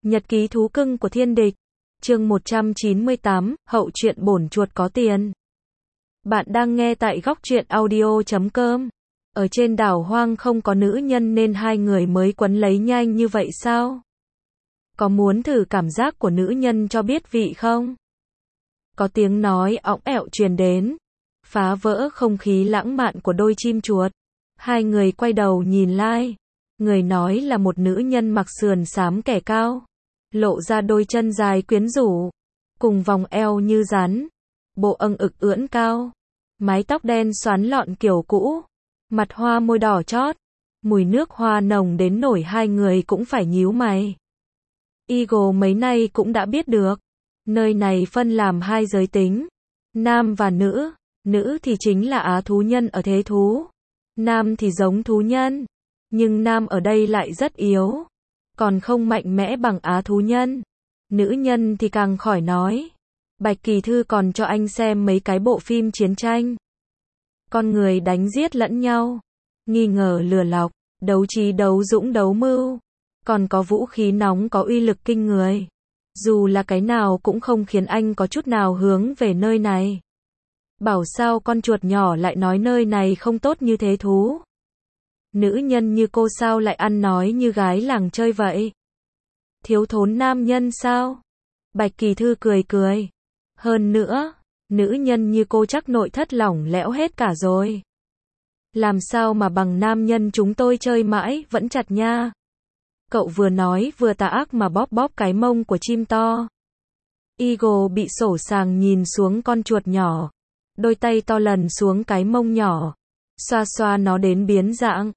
Nhật ký thú cưng của thiên địch. Chương 198, hậu truyện bổn chuột có tiền. Bạn đang nghe tại góc truyện audio.com. Ở trên đảo hoang không có nữ nhân nên hai người mới quấn lấy nhanh như vậy sao? Có muốn thử cảm giác của nữ nhân cho biết vị không? Có tiếng nói õng ẹo truyền đến, phá vỡ không khí lãng mạn của đôi chim chuột. Hai người quay đầu nhìn lại. Người nói là một nữ nhân mặc sườn xám kẻ cao, lộ ra đôi chân dài quyến rũ, cùng vòng eo như rắn, bộ âng ực ưỡn cao, mái tóc đen xoắn lọn kiểu cũ, mặt hoa môi đỏ chót, mùi nước hoa nồng đến nổi hai người cũng phải nhíu mày. Eagle mấy nay cũng đã biết được, nơi này phân làm hai giới tính, nam và nữ. Nữ thì chính là á thú nhân ở thế thú, nam thì giống thú nhân, nhưng nam ở đây lại rất yếu, còn không mạnh mẽ bằng á thú nhân. Nữ nhân thì càng khỏi nói. Bạch Kỳ Thư còn cho anh xem mấy cái bộ phim chiến tranh. Con người đánh giết lẫn nhau, nghi ngờ lừa lọc, đấu trí đấu dũng đấu mưu, còn có vũ khí nóng có uy lực kinh người. Dù là cái nào cũng không khiến anh có chút nào hướng về nơi này. Bảo sao con chuột nhỏ lại nói nơi này không tốt như thế thú. Nữ nhân như cô sao lại ăn nói như gái làng chơi vậy? Thiếu thốn nam nhân sao? Bạch Kỳ Thư cười cười. Hơn nữa, nữ nhân như cô chắc nội thất lỏng lẽo hết cả rồi. Làm sao mà bằng nam nhân chúng tôi chơi mãi vẫn chặt nha. Cậu vừa nói vừa tà ác mà bóp bóp cái mông của chim to. Eagle bị sổ sàng nhìn xuống con chuột nhỏ. Đôi tay to lần xuống cái mông nhỏ, xoa xoa nó đến biến dạng.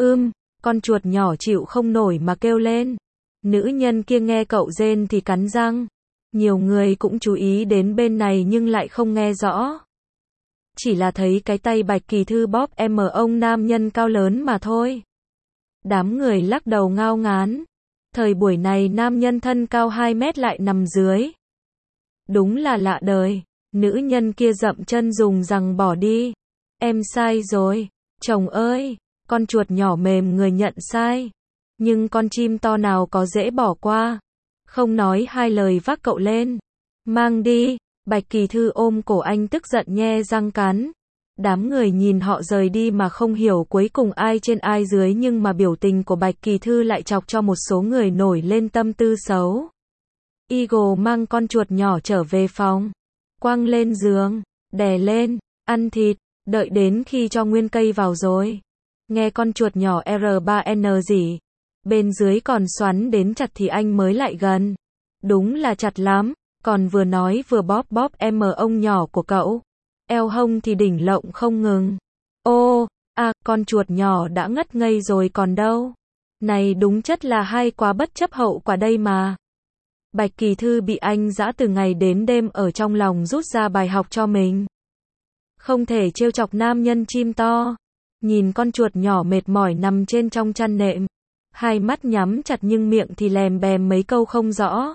Con chuột nhỏ chịu không nổi mà kêu lên. Nữ nhân kia nghe cậu rên thì cắn răng. Nhiều người cũng chú ý đến bên này nhưng lại không nghe rõ. Chỉ là thấy cái tay Bạch Kỳ Thư bóp ông nam nhân cao lớn mà thôi. Đám người lắc đầu ngao ngán. Thời buổi này nam nhân thân cao 2 mét lại nằm dưới. Đúng là lạ đời. Nữ nhân kia dậm chân dùng rằng bỏ đi. Em sai rồi. Chồng ơi. Con chuột nhỏ mềm người nhận sai. Nhưng con chim to nào có dễ bỏ qua. Không nói hai lời vác cậu lên. Mang đi. Bạch Kỳ Thư ôm cổ anh tức giận nhe răng cắn. Đám người nhìn họ rời đi mà không hiểu cuối cùng ai trên ai dưới, nhưng mà biểu tình của Bạch Kỳ Thư lại chọc cho một số người nổi lên tâm tư xấu. Eagle mang con chuột nhỏ trở về phòng. Quăng lên giường. Đè lên. Ăn thịt. Đợi đến khi cho nguyên cây vào rồi. Nghe con chuột nhỏ R3N gì. Bên dưới còn xoắn đến chặt thì anh mới lại gần. Đúng là chặt lắm. Còn vừa nói vừa bóp bóp ông nhỏ của cậu. Eo hông thì đỉnh lộng không ngừng. Ô, con chuột nhỏ đã ngất ngây rồi còn đâu. Này đúng chất là hay quá bất chấp hậu quả đây mà. Bạch Kỳ Thư bị anh dã từ ngày đến đêm ở trong lòng rút ra bài học cho mình. Không thể trêu chọc nam nhân chim to. Nhìn con chuột nhỏ mệt mỏi nằm trên trong chăn nệm. Hai mắt nhắm chặt nhưng miệng thì lèm bèm mấy câu không rõ.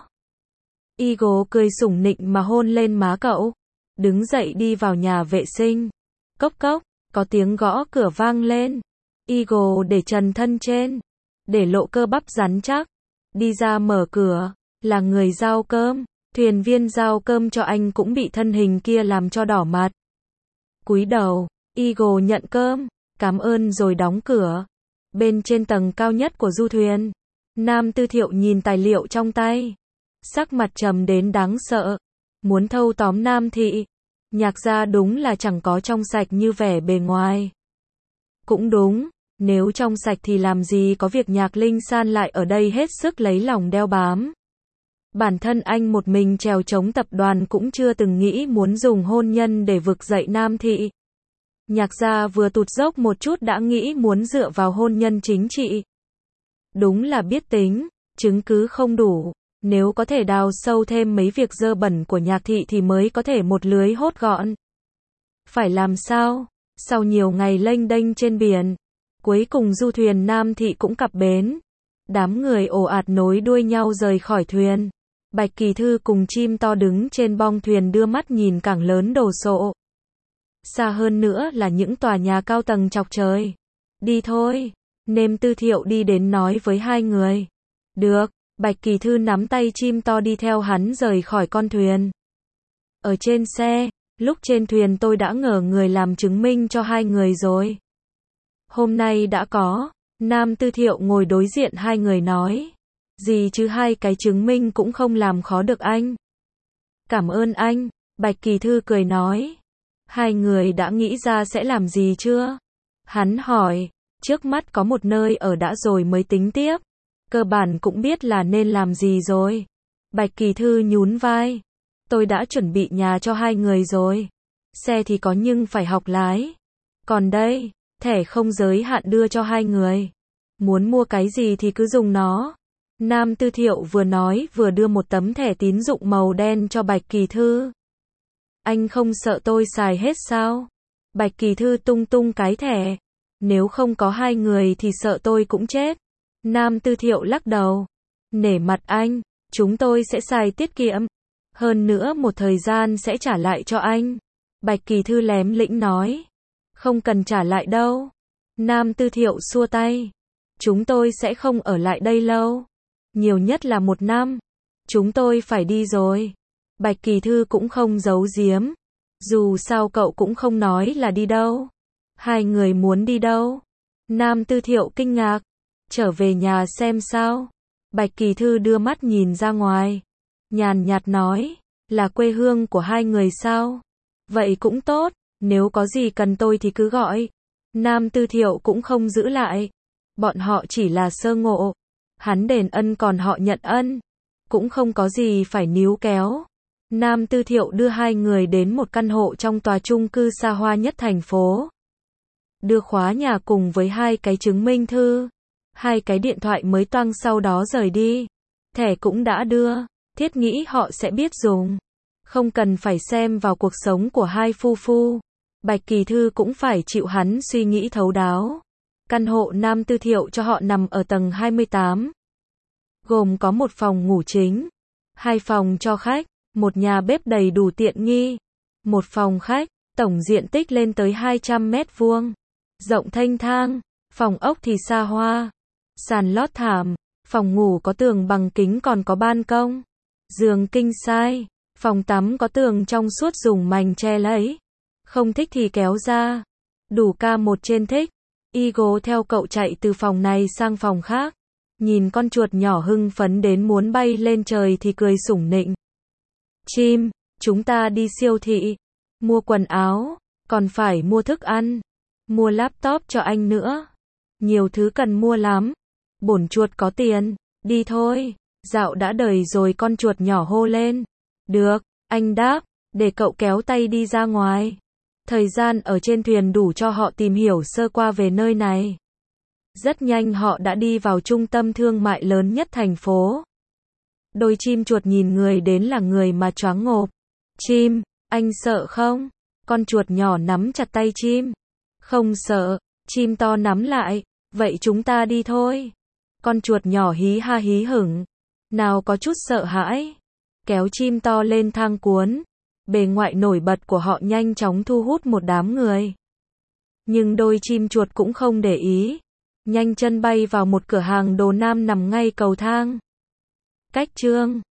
Eagle cười sủng nịnh mà hôn lên má cậu. Đứng dậy đi vào nhà vệ sinh. Cốc cốc, có tiếng gõ cửa vang lên. Eagle để trần thân trên, để lộ cơ bắp rắn chắc. Đi ra mở cửa, là người giao cơm. Thuyền viên giao cơm cho anh cũng bị thân hình kia làm cho đỏ mặt. Cúi đầu, Eagle nhận cơm, cảm ơn rồi đóng cửa. Bên trên tầng cao nhất của du thuyền, Nam Tư Thiệu nhìn tài liệu trong tay. Sắc mặt trầm đến đáng sợ. Muốn thâu tóm Nam Thị. Nhạc gia đúng là chẳng có trong sạch như vẻ bề ngoài. Cũng đúng, nếu trong sạch thì làm gì có việc Nhạc Linh San lại ở đây hết sức lấy lòng đeo bám. Bản thân anh một mình trèo chống tập đoàn cũng chưa từng nghĩ muốn dùng hôn nhân để vực dậy Nam Thị. Nhạc gia vừa tụt dốc một chút đã nghĩ muốn dựa vào hôn nhân chính trị. Đúng là biết tính, chứng cứ không đủ. Nếu có thể đào sâu thêm mấy việc dơ bẩn của Nhạc Thị thì mới có thể một lưới hốt gọn. Phải làm sao? Sau nhiều ngày lênh đênh trên biển, cuối cùng du thuyền Nam Thị cũng cập bến. Đám người ồ ạt nối đuôi nhau rời khỏi thuyền. Bạch Kỳ Thư cùng chim to đứng trên bong thuyền đưa mắt nhìn cảng lớn đồ sộ. Xa hơn nữa là những tòa nhà cao tầng chọc trời. Đi thôi. Nêm Tư Thiệu đi đến nói với hai người. Được. Bạch Kỳ Thư nắm tay chim to đi theo hắn rời khỏi con thuyền. Ở trên xe, lúc trên thuyền tôi đã ngờ người làm chứng minh cho hai người rồi. Hôm nay đã có. Nam Tư Thiệu ngồi đối diện hai người nói. Gì chứ hai cái chứng minh cũng không làm khó được anh. Cảm ơn anh, Bạch Kỳ Thư cười nói. Hai người đã nghĩ ra sẽ làm gì chưa? Hắn hỏi, trước mắt có một nơi ở đã rồi mới tính tiếp. Cơ bản cũng biết là nên làm gì rồi. Bạch Kỳ Thư nhún vai. Tôi đã chuẩn bị nhà cho hai người rồi. Xe thì có nhưng phải học lái. Còn đây, thẻ không giới hạn đưa cho hai người. Muốn mua cái gì thì cứ dùng nó. Nam Tư Thiệu vừa nói vừa đưa một tấm thẻ tín dụng màu đen cho Bạch Kỳ Thư. Anh không sợ tôi xài hết sao? Bạch Kỳ Thư tung tung cái thẻ. Nếu không có hai người thì sợ tôi cũng chết. Nam Tư Thiệu lắc đầu. Nể mặt anh, chúng tôi sẽ xài tiết kiệm. Hơn nữa một thời gian sẽ trả lại cho anh. Bạch Kỳ Thư lém lĩnh nói. Không cần trả lại đâu. Nam Tư Thiệu xua tay. Chúng tôi sẽ không ở lại đây lâu. Nhiều nhất là 1 năm. Chúng tôi phải đi rồi. Bạch Kỳ Thư cũng không giấu giếm. Dù sao cậu cũng không nói là đi đâu. Hai người muốn đi đâu? Nam Tư Thiệu kinh ngạc. Trở về nhà xem sao. Bạch Kỳ Thư đưa mắt nhìn ra ngoài. Nhàn nhạt nói. Là quê hương của hai người sao? Vậy cũng tốt. Nếu có gì cần tôi thì cứ gọi. Nam Tư Thiệu cũng không giữ lại. Bọn họ chỉ là sơ ngộ. Hắn đền ân còn họ nhận ân. Cũng không có gì phải níu kéo. Nam Tư Thiệu đưa hai người đến một căn hộ trong tòa chung cư xa hoa nhất thành phố. Đưa khóa nhà cùng với hai cái chứng minh thư. Hai cái điện thoại mới toang sau đó rời đi. Thẻ cũng đã đưa. Thiết nghĩ họ sẽ biết dùng. Không cần phải xem vào cuộc sống của hai phu phu. Bạch Kỳ Thư cũng phải chịu hắn suy nghĩ thấu đáo. Căn hộ Nam Tư Thiệu cho họ nằm ở tầng 28. Gồm có một phòng ngủ chính, 2 phòng cho khách, một nhà bếp đầy đủ tiện nghi, một phòng khách, tổng diện tích lên tới 200 mét vuông, rộng thênh thang, phòng ốc thì xa hoa, sàn lót thảm, phòng ngủ có tường bằng kính còn có ban công, giường king size, phòng tắm có tường trong suốt dùng mành che lấy, không thích thì kéo ra, đủ ca một trên thích. Eagle theo cậu chạy từ phòng này sang phòng khác. Nhìn con chuột nhỏ hưng phấn đến muốn bay lên trời thì cười sủng nịnh. Chim, chúng ta đi siêu thị. Mua quần áo, còn phải mua thức ăn. Mua laptop cho anh nữa. Nhiều thứ cần mua lắm. Bổn chuột có tiền, đi thôi. Dạo đã đời rồi con chuột nhỏ hô lên. Được, anh đáp, để cậu kéo tay đi ra ngoài. Thời gian ở trên thuyền đủ cho họ tìm hiểu sơ qua về nơi này. Rất nhanh họ đã đi vào trung tâm thương mại lớn nhất thành phố. Đôi chim chuột nhìn người đến là người mà choáng ngộp. Chim, anh sợ không? Con chuột nhỏ nắm chặt tay chim. Không sợ, chim to nắm lại. Vậy chúng ta đi thôi. Con chuột nhỏ hí ha hí hửng. Nào có chút sợ hãi. Kéo chim to lên thang cuốn. Bề ngoại nổi bật của họ nhanh chóng thu hút một đám người. Nhưng đôi chim chuột cũng không để ý. Nhanh chân bay vào một cửa hàng đồ nam nằm ngay cầu thang. Cách chương